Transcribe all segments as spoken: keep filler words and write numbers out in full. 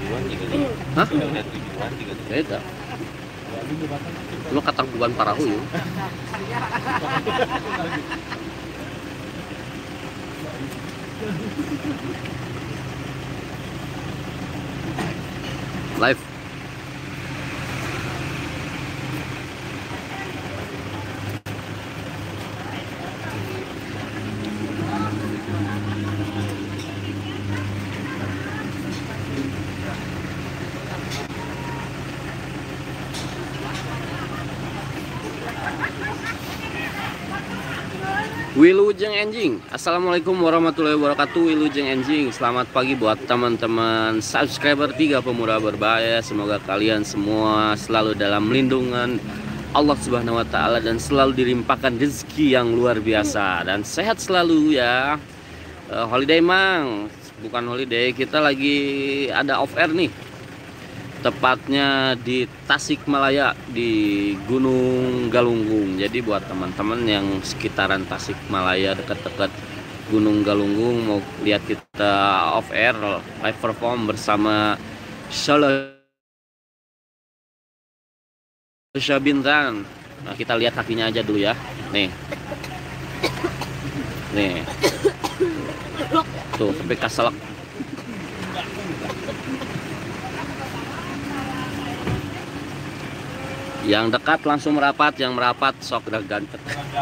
Hah? Beda. Lu katangkuban parahu yuk. Live. Wilujeng Enjing, assalamualaikum warahmatullahi wabarakatuh. Wilujeng Enjing, selamat pagi buat teman-teman subscriber Tiga Pemuda Berbahaya. Semoga kalian semua selalu dalam lindungan Allah Subhanahu Wa Taala dan selalu dilimpahkan rezeki yang luar biasa dan sehat selalu ya. Uh, holiday mang, bukan holiday, kita lagi ada off air nih. Tepatnya di Tasikmalaya di Gunung Galunggung. Jadi buat teman-teman yang sekitaran Tasikmalaya dekat-dekat Gunung Galunggung mau lihat kita off air live perform bersama Shalosha Bintang. Nah, kita lihat kakinya aja dulu ya. Nih. Nih. Tuh, sampai kaselak. Yang dekat langsung merapat, yang merapat sok ganteng.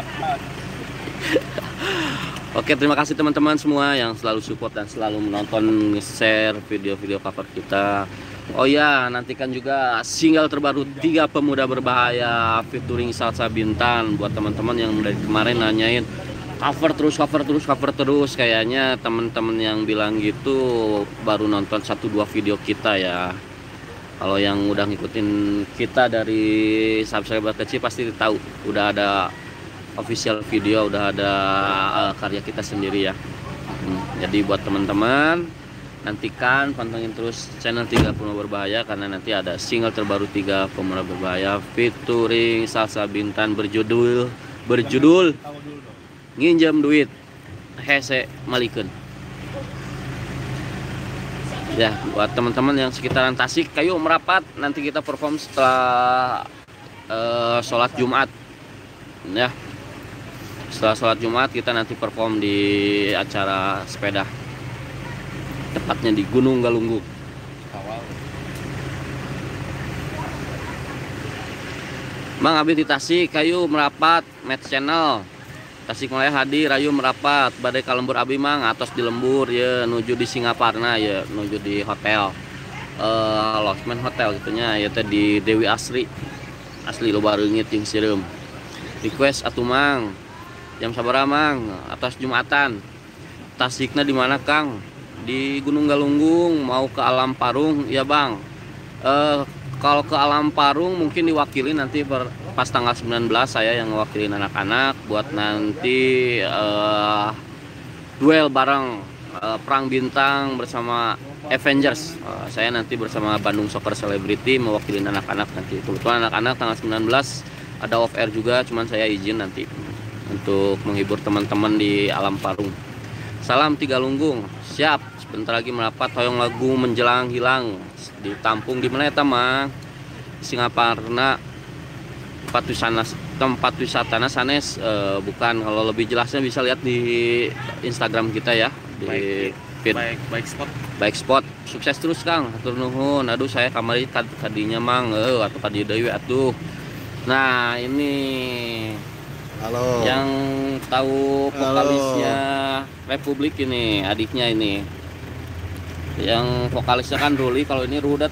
Oke, terima kasih teman-teman semua yang selalu support dan selalu menonton, share video-video cover kita. Oh ya, nantikan juga single terbaru Tiga Pemuda Berbahaya featuring Shalosha Bintang. Buat teman-teman yang dari kemarin nanyain cover terus, cover terus, cover terus, kayaknya teman-teman yang bilang gitu baru nonton satu dua video kita ya. Kalau yang udah ngikutin kita dari subscriber kecil pasti tahu udah ada official video, udah ada uh, karya kita sendiri ya. Hmm, jadi buat teman-teman nantikan, pantengin terus channel Tiga Pemuda Berbahaya karena nanti ada single terbaru Tiga Pemuda Berbahaya featuring Shalosha Bintang berjudul berjudul Nginjem Duit Hese Malikeun. Ya, buat teman-teman yang sekitaran Tasik, kayu merapat, nanti kita perform setelah uh, sholat Jumat. Ya, setelah sholat Jumat kita nanti perform di acara sepeda, tepatnya di Gunung Galunggung. Mang Abi di Tasik, kayu merapat, Met Channel. Tasikmalaya hadir, rayu merapat, badai kalembur abi mang, atos di lembur ya, nuju di Singaparna ya, nuju di hotel uh, Losmen Hotel gitunya ya, di Dewi Asri asli lo bareungit jeung sireum. Request atuh mang, jam sabaraha mang, atas Jumatan. Tasikna di mana Kang? Di Gunung Galunggung, mau ke Alam Parung ya bang. Uh, kalau ke Alam Parung mungkin diwakili nanti per pas tanggal sembilan belas saya yang mewakilin anak-anak buat nanti uh, duel bareng uh, Perang Bintang bersama Avengers. Uh, saya nanti bersama Bandung Soccer Celebrity mewakilin anak-anak nanti. Kebetulan anak-anak tanggal sembilan belas ada off air juga, cuman saya izin nanti untuk menghibur teman-teman di Alam Parung. Salam Tiga Lunggung, siap. Sebentar lagi merapat, hoyong lagu menjelang hilang ditampung di mana eta mah? Singaparna. Tempat wisata tempat wisatana sanes uh, bukan, kalau lebih jelasnya bisa lihat di Instagram kita ya, di baik, feed. baik baik spot baik spot. Sukses terus Kang, hatur nuhun. Aduh saya kamari tadinya mang eh atuh kadi deui atuh. Nah ini halo yang tahu vokalisnya Republik ini, adiknya ini yang vokalisnya kan Ruli, kalau ini Rudet.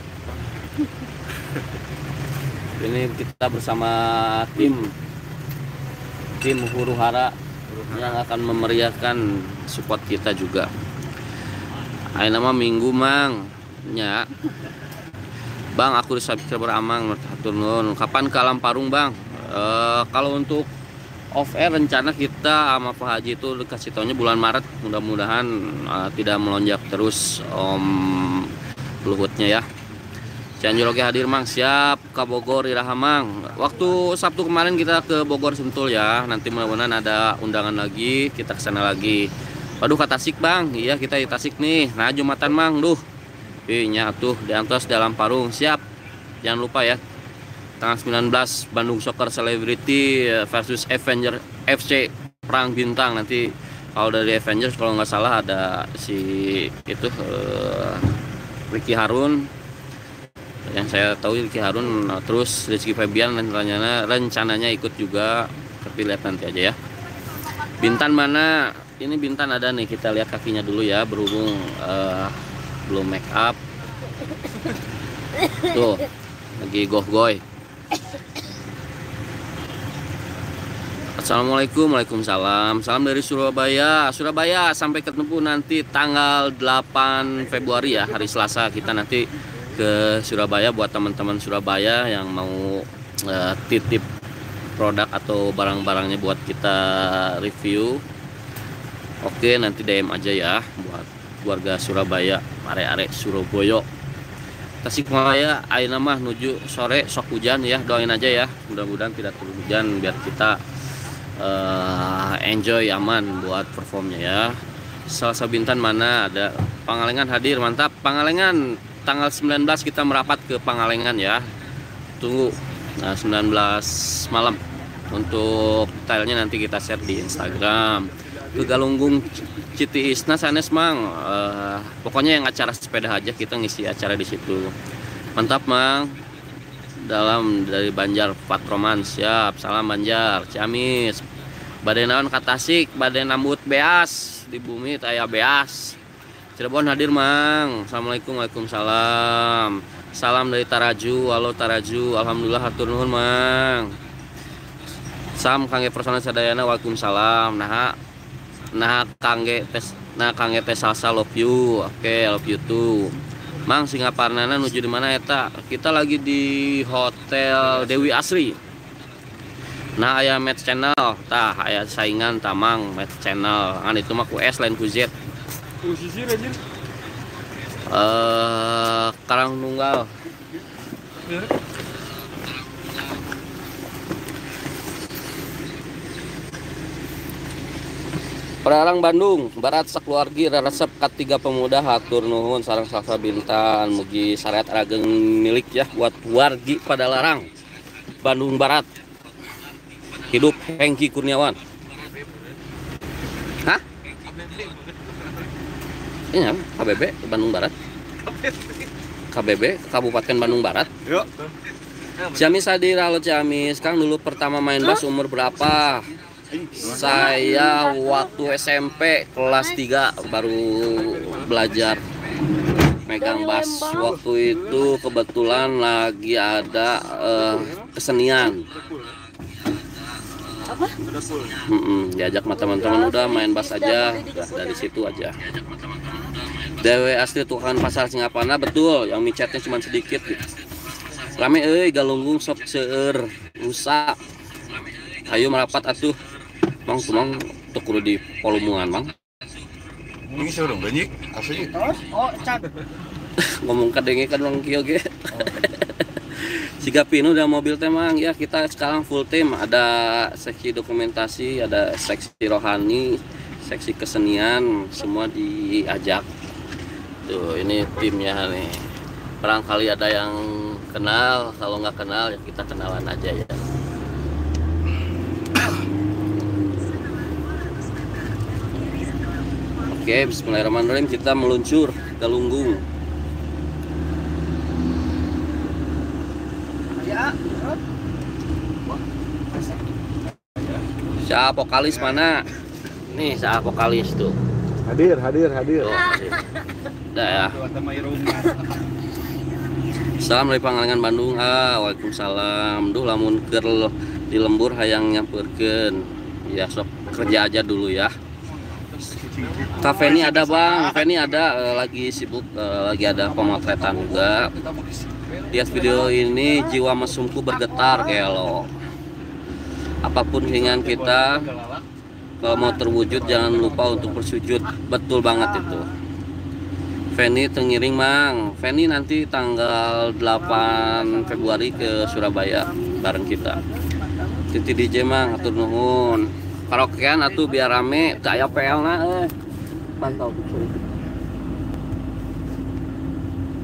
Ini kita bersama tim tim huru hara yang akan memeriahkan support kita juga. Ayo nama minggu mang nya bang, aku subscriber amang hatur nuhun. Kapan ke Alam Parung bang? E, kalau untuk off air rencana kita sama Pak Haji itu dikasih taunya bulan Maret, mudah-mudahan uh, tidak melonjak terus Om Luhutnya ya. Cianjur oke hadir mang, siap. Ke Bogor iraha mang. Waktu Sabtu kemarin kita ke Bogor Sentul ya. Nanti mudah-mudahan ada undangan lagi, kita kesana lagi. Waduh ke Tasik bang, iya kita di Tasik nih. Nah Jumatan mang, duh nya tuh diantos dalam parung siap. Jangan lupa ya, tanggal sembilan belas Bandung Soccer Celebrity versus Avenger F C Perang Bintang. Nanti kalau dari Avengers kalau nggak salah ada si itu uh, Ricky Harun, yang saya tahu Ricky Harun, terus Rizky Febian rencananya rencananya ikut juga, tapi lihat nanti aja ya. Bintan mana? Ini Bintan ada nih, kita lihat kakinya dulu ya, berhubung uh, belum make up. Tuh, lagi goh-goy. Assalamualaikum, waalaikumsalam. Salam dari Surabaya. Surabaya sampai ketemu nanti tanggal delapan Februari ya, hari Selasa kita nanti ke Surabaya. Buat teman-teman Surabaya yang mau uh, titip produk atau barang-barangnya buat kita review, oke nanti D M aja ya buat keluarga Surabaya, are-are Surabaya. Tasikmalaya ayeuna mah nuju sore sok hujan ya, doain aja ya, mudah-mudahan tidak turun hujan biar kita uh, enjoy aman buat performnya ya. Selasa Bintan mana? Ada Pangalengan hadir, mantap. Pangalengan tanggal sembilan belas kita merapat ke Pangalengan ya, tunggu. Nah, sembilan belas malam. Untuk detailnya nanti kita share di Instagram. Ke Galunggung Citi Isna sanes mang, uh, pokoknya yang acara sepeda aja kita ngisi acara di situ. Mantap mang. Dalam dari Banjar Patroman, siap. Salam Banjar Ciamis. Badai naon ka Tasik, badai nambut beas di bumi aya beas. Cirebon hadir mang. Assalamualaikum, waalaikumsalam. Salam dari Taraju, halo Taraju, alhamdulillah hatur nuhun mang. Sam kangge personal sadayana, waalaikumsalam. Nah, nah kangge tes, nah kangge tes salsa love you, oke okay, love you too. Mang Singaparnana nuju di mana eta? Kita lagi di Hotel Dewi Asri. Nah aya match channel, tah aya saingan tamang match channel. Kan itu mah ku S lain ku Z. Posisi anjir. Eh Karang Nunggal. Perarang Bandung Barat sakeluargi resep ketiga pemuda hatur nuhun sareng Selasa Bintan mugi syariat rageng milik ya buat wargi pada larang Bandung Barat. Hidup Hengki Kurniawan. Hah? Iya, K B B Bandung Barat. K B B Kabupaten Bandung Barat. Yuk. Ciamis hadir, halo Ciamis. Kang dulu pertama main bass umur berapa? Saya waktu S M P kelas tiga baru belajar megang bass. Waktu itu kebetulan lagi ada uh, kesenian. Mm -mm, diajak sama teman-teman udah main bass aja, udah dari situ aja. Dewe asli tukang pasar Singapana, betul, yang micetnya cuma sedikit gitu. Rame euy Galunggung sok seueur rusak. Ayo merapat atuh. Mang tumang teu kudu di polumungan, Mang. Ini seorang banyak asli. Oh, cat. Ngomong kadenge kan Mang kieu ge. Siga pinu udah mobil teh Mang ya, kita sekarang full tim, ada seksi dokumentasi, ada seksi rohani, seksi kesenian, semua diajak. Tuh, ini timnya nih. Barangkali ada yang kenal, kalau nggak kenal ya kita kenalan aja ya. Oke, bismillahirrahmanirrahim, kita meluncur Galunggung. Siapa vokalis mana? Nih, siapa vokalis tuh? Hadir, hadir, hadir. Tuh, hadir. Udah ya. Salam dari Pangalengan Bandung. Ah, waalaikumsalam. Duh lamun keur di lembur hayang nyamperkeun. Ya sok kerja aja dulu ya. Kak Feni ada Bang, Feni ada uh, lagi sibuk, uh, lagi ada pemotretan juga. Lihat video ini jiwa mesumku bergetar kayak lo. Apapun keinginan kita, kalau mau terwujud jangan lupa untuk bersujud. Betul banget itu. Feni tengiring Mang. Feni nanti tanggal delapan Februari ke Surabaya bareng kita. Titi D J Mang, atur nuhun. Karaokean atuh biar rame, teu aya P L na eh. Pantau tuh.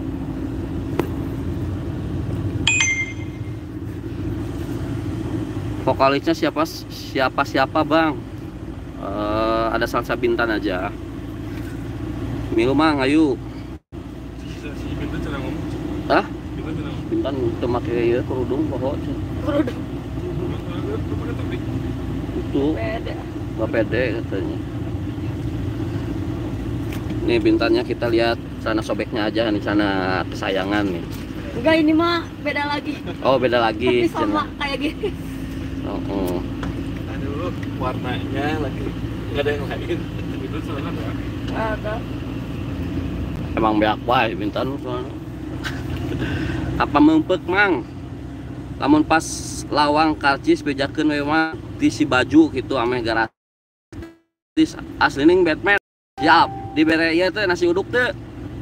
Vokalisnya siapa siapa siapa bang? Uh, ada salsa Bintan aja. Milu mang, ayo. Si Bintan cenah ngomong. Hah? Bintan cenah ngomong. Bintan teu make ieu kerudung poho. Kerudung. Itu Beda. nggak pede katanya. Nih Bintannya kita lihat sana sobeknya aja nih, sana kesayangan nih. Enggak, ini mah beda lagi. Oh beda lagi. Tapi sama kayak gini. Oh, oh. Aduh, warnanya lagi nggak ada yang lain. Itu salah ya. Ada. Emang beak wae Bintan soalnya. Apa mempek mang? Lamun pas lawang karcis bejakeun we mah di si baju gitu ameh gratis. Aslining Batman. Siap, dibere ieu teh nasi uduk teh.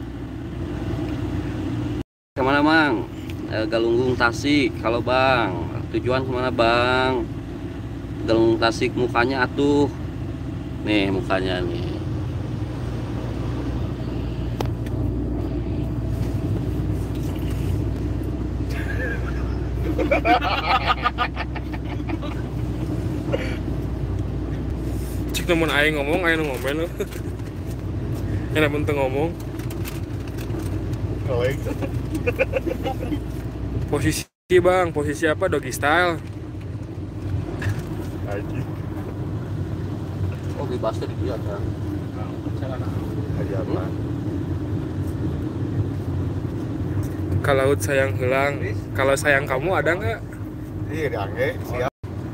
Kemana mang? E, Galunggung Tasik. Kalau bang, tujuan kemana bang? Galunggung Tasik, mukanya atuh. Nih mukanya nih. Cik namun aing ngomong, aing ngomel. Enak penting ngomong. Posisi bang, posisi apa? Doggy style. Aji. Oh di basket dia kan. Aji apa? Kalau sayang hilang, kalau sayang kamu ada nggak? Iya, diangge, siap.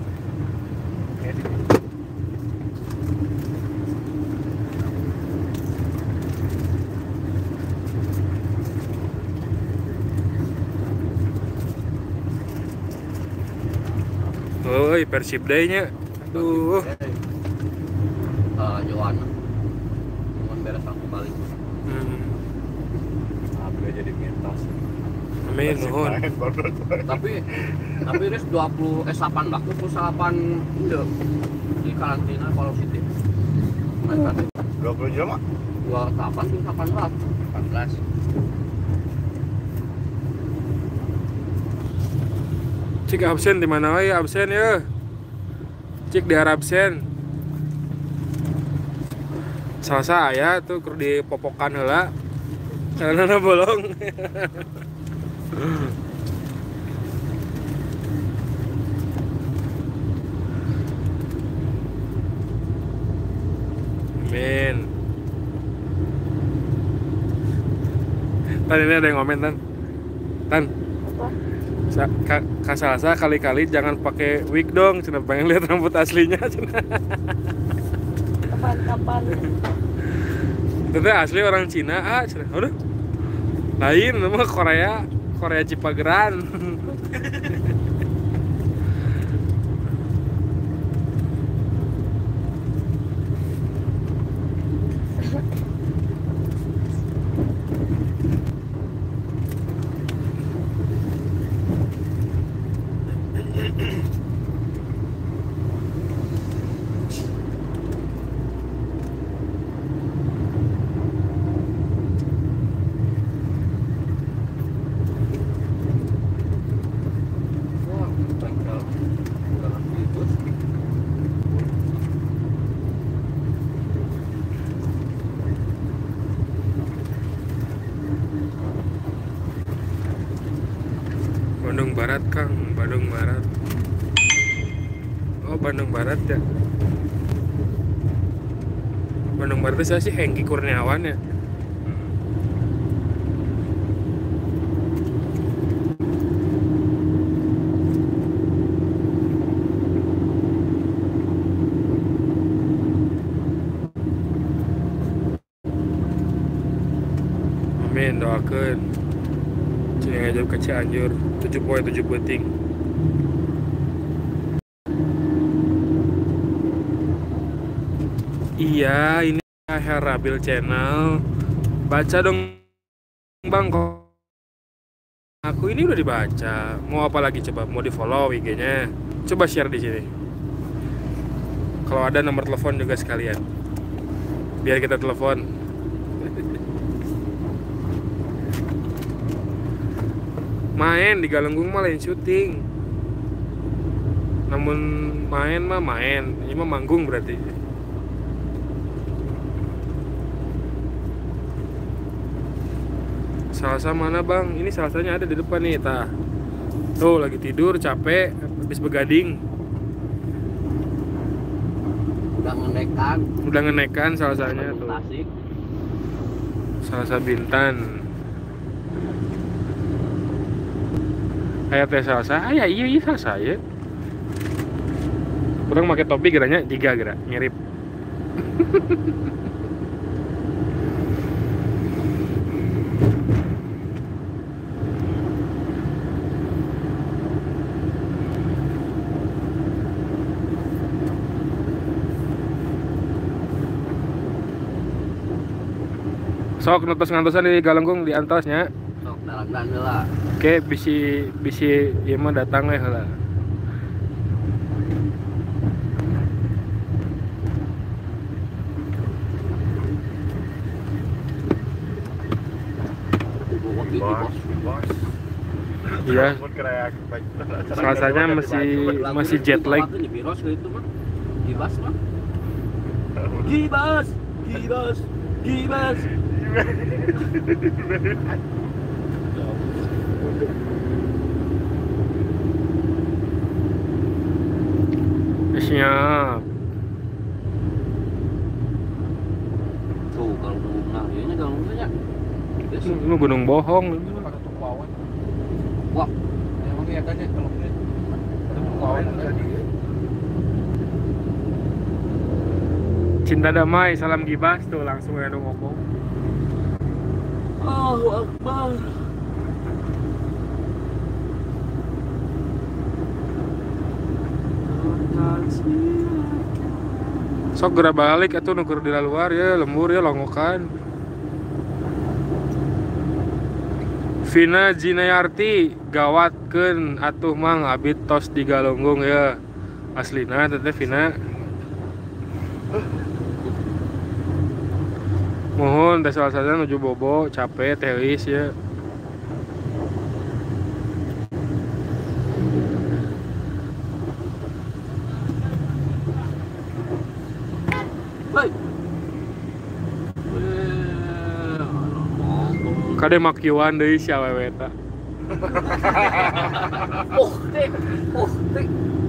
Woi, Persib Day-nya. Aduh. Uh, Joan. Cuman beres aku balik. Hmm. Abis jadi mintas. Amin, nuhun. Tapi tapi res dua puluh eh delapan baku puluh delapan itu di karantina positif. Mereka dua puluh jam mah? dua delapan sih delapan belas. delapan belas. Cik absen di mana wae absen ya? Cik di absen. Salsa aya tuh keur di popokan heula. Karena bolong. Amin. Tan ini ada yang komen Tan. Tan. Apa? Sa ka, ka Salsa kali-kali jangan pakai wig dong, cenah pengen lihat rambut aslinya cenah. Kapan-kapan. Itu asli orang Cina, ah cenah. Udah. Lain nama Korea, Korea Cipageran. Wah, bengkel. Udah ribut. Bandung Barat Kang, Bandung Barat. Oh Bandung Barat ya. Bandung Barat itu saya sih Hengki Kurniawan ya. Amin, doakeun. Cing aja ke Cianjur tujuh poin tujuh penting. Iya, ini Herabil Channel. Baca dong Bang kok. Aku ini udah dibaca. Mau apa lagi coba? Mau di-follow I G-nya. Coba share di sini. Kalau ada nomor telepon juga sekalian. Biar kita telepon. Main di Galunggung mah lain syuting. Namun main mah main, ini mah manggung berarti. Salsa mana bang? Ini salsanya ada di depan nih, tah. Tuh lagi tidur, capek, habis begading. Udah ngenekan. Udah ngenekan salsanya tuh. Tasik. Salsa Bintan. Kayak teh salsa, ah ya iya iya salsa ya. Kurang pakai topi geranya tiga gerak mirip. Sok ngantos-ngantosan di Galunggung di antosnya. Sok dalang heula. Oke, bisi bisi ieu mah datang we heula. Iya. Salasanya masih masih jet lag. Gibas mah. Gibas, gibas, gibas. Siap. Tuh kalau nah ini kalau enggak Lu gunung bohong. Wah, Emang iya kan ya kalau ini ada pengkawan jadi. Cinta damai, salam gibas tuh langsung anu ngomong. Allahu Akbar. Sok gerak balik atuh nuker di luar ya, lembur ya longokan. Vina Jinayarti gawatkeun atuh mang abdi tos di Galunggung ya. Aslina teteh Vina. Mohon teh salah nuju bobo capek teh geus ya. Baik. Kade makiwan deui si awewe eta. Oh, teh. Oh, teh.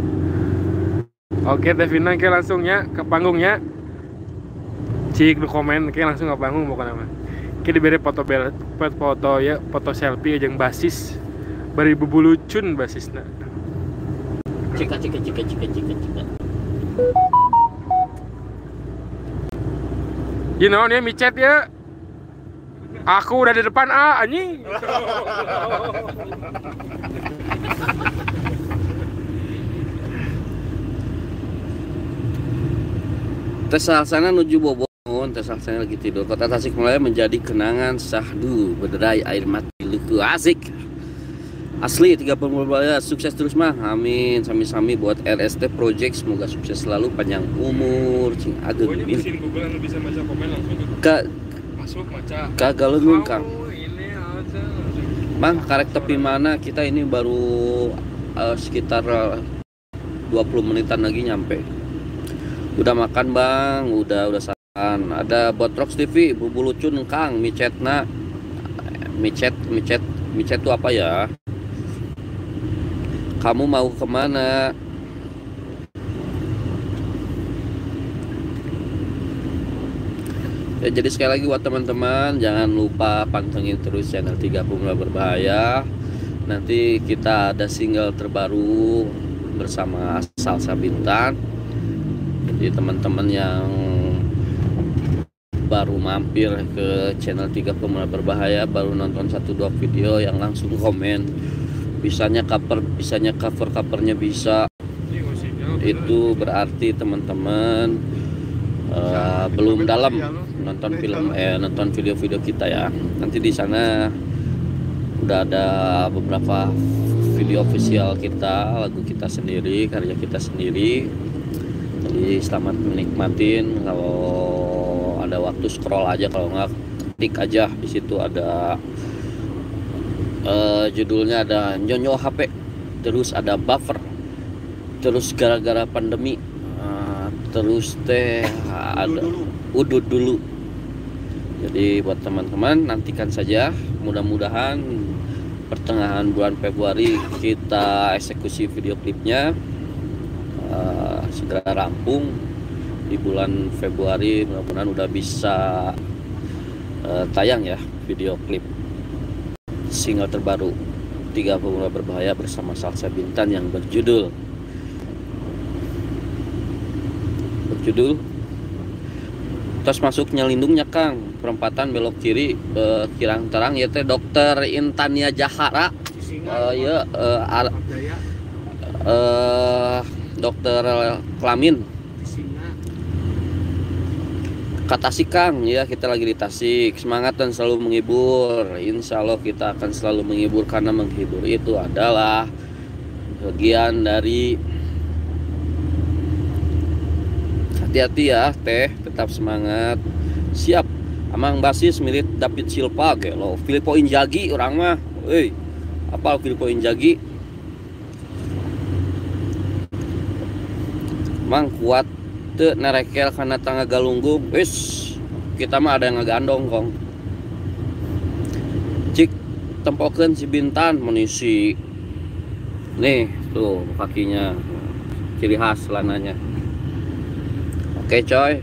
Oke teh Vina ke langsungnya ke panggungnya. Cik di komen ke langsung ke panggung bukan apa. Ke diberi foto bel foto ya, foto selfie jeung basis. Bari bubulucun basisna. Cika cika cika cika cika cika. You know nih micet ya. Aku udah di depan A anjing. Tes Salsana nuju Bobon, Tes Salsana lagi tidur. Kota Tasikmalaya menjadi kenangan sahdu berderai air mati luku asik. Asli tiga puluh Malaya sukses terus mah. Amin. Sami-sami buat R S T Project, semoga sukses selalu, panjang umur. Cing ageng. Pokoknya mesin Google anu bisa baca komen langsung Ka masuk baca. kagak leungeun Kang. Ini aja. Bang, karek tepi mana kita ini baru uh, sekitar uh, dua puluh menitan lagi nyampe. Udah makan Bang, udah udah sarapan. Ada Botrox T V, bubulucun Kang, micetna. Micet, micet, micet itu apa ya? Kamu mau kemana? Ya, jadi sekali lagi buat teman-teman jangan lupa pantengin terus channel tiga Pemuda Berbahaya. Nanti kita ada single terbaru bersama Salsa Bintan. Jadi teman-teman yang baru mampir ke channel tiga Pemuda Berbahaya, baru nonton satu dua video yang langsung komen, bisanya cover, bisanya cover covernya bisa, itu berarti teman-teman uh, belum dalam nonton film eh nonton video-video kita ya. Nanti di sana udah ada beberapa video official kita, lagu kita sendiri, karya kita sendiri. Jadi selamat menikmatin. Kalau ada waktu scroll aja, kalau nggak ketik aja, di situ ada uh, judulnya ada Nyonyo H P, terus ada buffer terus gara-gara pandemi, uh, terus teh ada udut dulu. Jadi buat teman-teman nantikan saja, mudah-mudahan pertengahan bulan Februari kita eksekusi video klipnya, uh, segera rampung. Di bulan Februari mudah-mudahan udah bisa uh, tayang ya video klip single terbaru Tiga Pemuda Berbahaya bersama Salsa Bintan yang berjudul berjudul tos masuknya lindungnya Kang, perempatan belok kiri, eh, kirang terang ya teh Dokter Intania Jahara, eh, ya eh, ar, eh, dokter kelamin kata si Kang ya. Kita lagi di Tasik, semangat dan selalu menghibur. Insya Allah kita akan selalu menghibur, karena menghibur itu adalah bagian dari. Hati-hati ya teh, tetap semangat. Siap. Amang basis mirip David Silva kayak lo. Filippo Inzaghi orang mah. Euy. Apa Filippo Inzaghi? Mang kuat teu nerekel kana tangga galunggung. Wis, kita mah ada yang ngagandong kong. Cik tempokeun si Bintan munisi. Nih, tuh kakinya. Ciri khas celananya. Oke coy,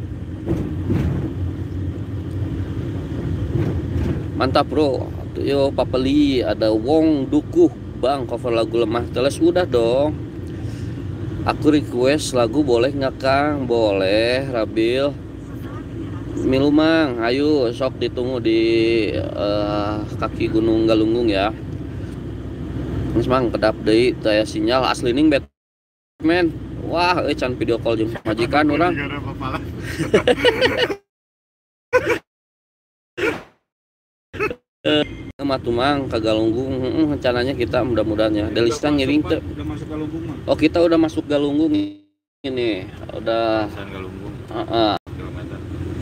mantap bro. Yo papeli ada Wong Dukuh bang, cover lagu lemah teles udah dong. Aku request lagu boleh nggak Kang? Boleh Rabil. Milu mang, ayo sok ditunggu di uh, kaki Gunung Galunggung ya. Ini mang kedap deui daya sinyal asli ning Batman. Wah, euy can video call jeung majikan urang. Eh, mah tumang ke Galunggung, heeh, rencananya kita mudah-mudahan ya. Delista ngiring teh. Udah masuk Galunggung mah. Oh, kita udah masuk Galunggung ini. Udah Galunggung. Heeh. Kilometer.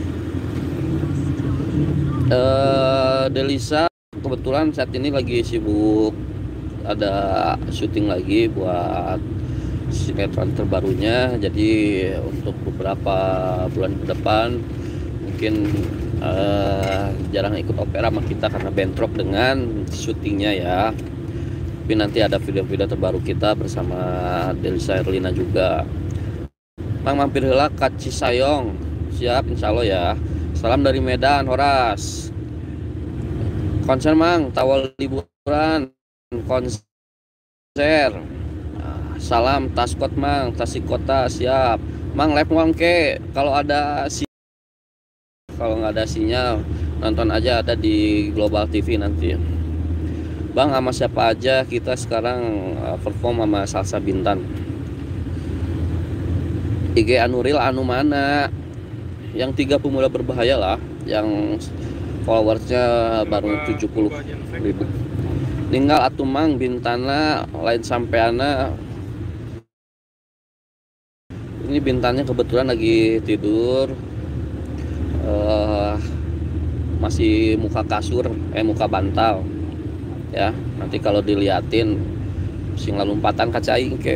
Eh, Delisa kebetulan saat ini lagi sibuk ada syuting lagi buat sinetron terbarunya. Jadi untuk beberapa bulan ke depan mungkin uh, jarang ikut opera sama kita karena bentrok dengan syutingnya ya. Tapi nanti ada video-video terbaru kita bersama Delisa Erlina juga. Mang mampir heula ka Cisayong. Siap insya Allah ya. Salam dari Medan, Horas. Konser Mang, tawal liburan konser. Salam Taskot Mang, Tasik Kota siap. Mang live Mang ke kalau ada si kalau nggak ada sinyal nonton aja, ada di Global T V nanti. Bang sama siapa aja kita sekarang perform sama Salsa Bintan. I G Anuril anu mana? Yang Tiga Pemuda Berbahaya lah, yang followersnya baru tujuh puluh ribu. Ninggal atuh Mang Bintana lain sampeana. Ini Bintannya kebetulan lagi tidur, uh, masih muka kasur, eh muka bantal, ya. Nanti kalau diliatin sing lompatan kacaing ke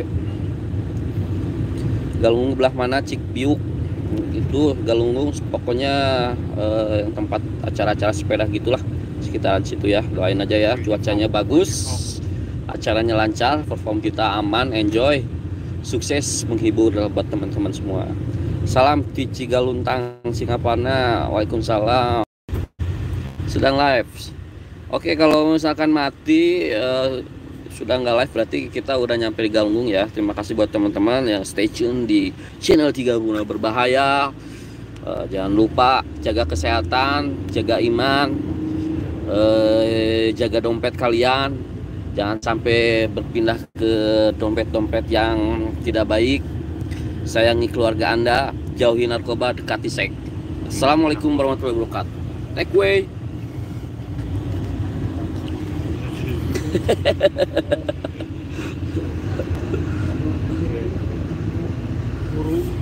Galunggung belah mana Cik Biuk itu Galunggung pokoknya uh, yang tempat acara-acara sepeda gitulah sekitaran situ ya. Doain aja ya cuacanya bagus, acaranya lancar, perform kita aman, enjoy. Sukses menghibur buat teman-teman semua. Salam di Cigaluntang, Singaparna. Waalaikumsalam. Sedang live. Oke, kalau misalkan mati uh, sudah nggak live berarti kita udah nyampe di Galunggung ya. Terima kasih buat teman-teman yang stay tune di channel Tiga Pemuda Berbahaya. Uh, jangan lupa jaga kesehatan, jaga iman, uh, jaga dompet kalian. Jangan sampai berpindah ke dompet-dompet yang tidak baik. Sayangi keluarga Anda, jauhi narkoba, dekati seks. Assalamualaikum warahmatullahi wabarakatuh. Take away. Guru